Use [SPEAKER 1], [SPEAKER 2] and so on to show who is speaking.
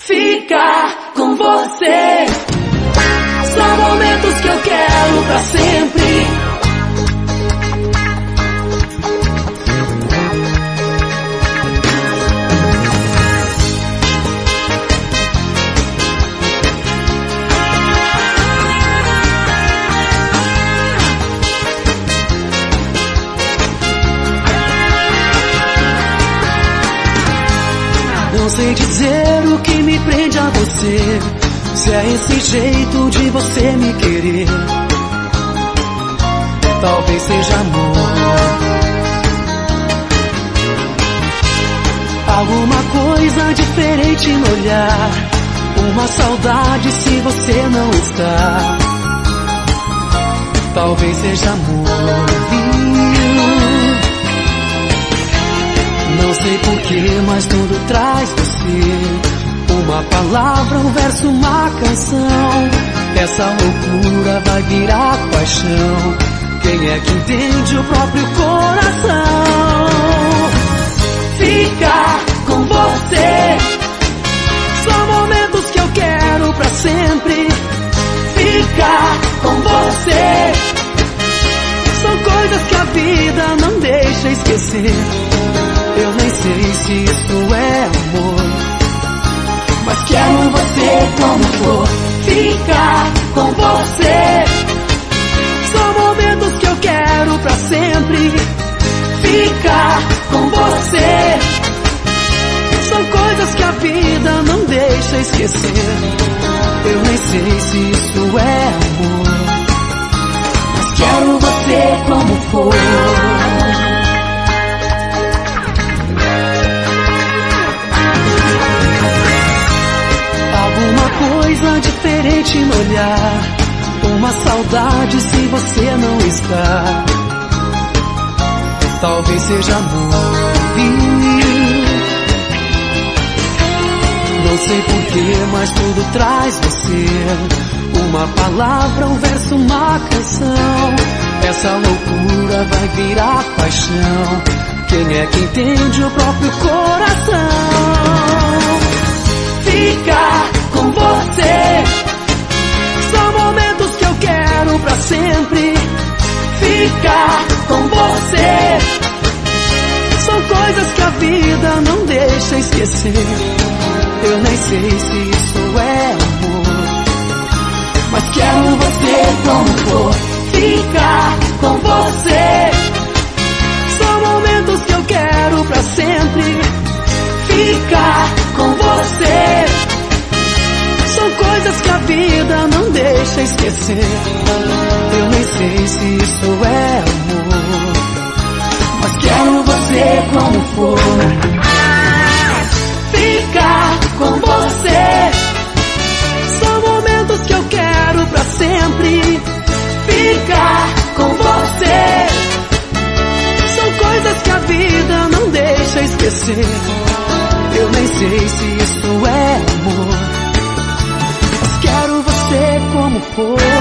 [SPEAKER 1] ficar com você. São momentos que eu quero pra sempre.
[SPEAKER 2] Não sei dizer o que me prende a você, se é esse jeito de você me querer. Talvez seja amor, alguma coisa diferente no olhar, uma saudade se você não está. Talvez seja amor, não sei porquê, mas tudo traz você. Uma palavra, um verso, uma canção. Essa loucura vai virar paixão. Quem é que entende o próprio coração?
[SPEAKER 1] Ficar com você.
[SPEAKER 2] São momentos que eu quero pra sempre.
[SPEAKER 1] Ficar com você.
[SPEAKER 2] São coisas que a vida não deixa esquecer. Eu nem sei se isso é amor,
[SPEAKER 1] mas quero você como for. Ficar com você.
[SPEAKER 2] São momentos que eu quero pra sempre.
[SPEAKER 1] Ficar com você.
[SPEAKER 2] São coisas que a vida não deixa esquecer. Eu nem sei se isso é amor,
[SPEAKER 1] mas quero você como for.
[SPEAKER 2] Coisa diferente no olhar, uma saudade se você não está. Talvez seja amor, não sei porquê, mas tudo traz você. Uma palavra, um verso, uma canção. Essa loucura vai virar paixão. Quem é que entende o próprio coração?
[SPEAKER 1] Ficar com você.
[SPEAKER 2] São momentos que eu quero pra sempre.
[SPEAKER 1] Ficar com você.
[SPEAKER 2] São coisas que a vida não deixa esquecer. Eu nem sei se isso é amor,
[SPEAKER 1] mas quero você como for. Ficar com você.
[SPEAKER 2] São momentos que eu quero pra sempre.
[SPEAKER 1] Ficar com você.
[SPEAKER 2] São coisas que a vida não deixa esquecer. Eu nem sei se isso é amor,
[SPEAKER 1] mas quero você como for. Ficar com você.
[SPEAKER 2] São momentos que eu quero pra sempre.
[SPEAKER 1] Ficar com você.
[SPEAKER 2] São coisas que a vida não deixa esquecer. Eu nem sei se isso é amor, mas quero você como for.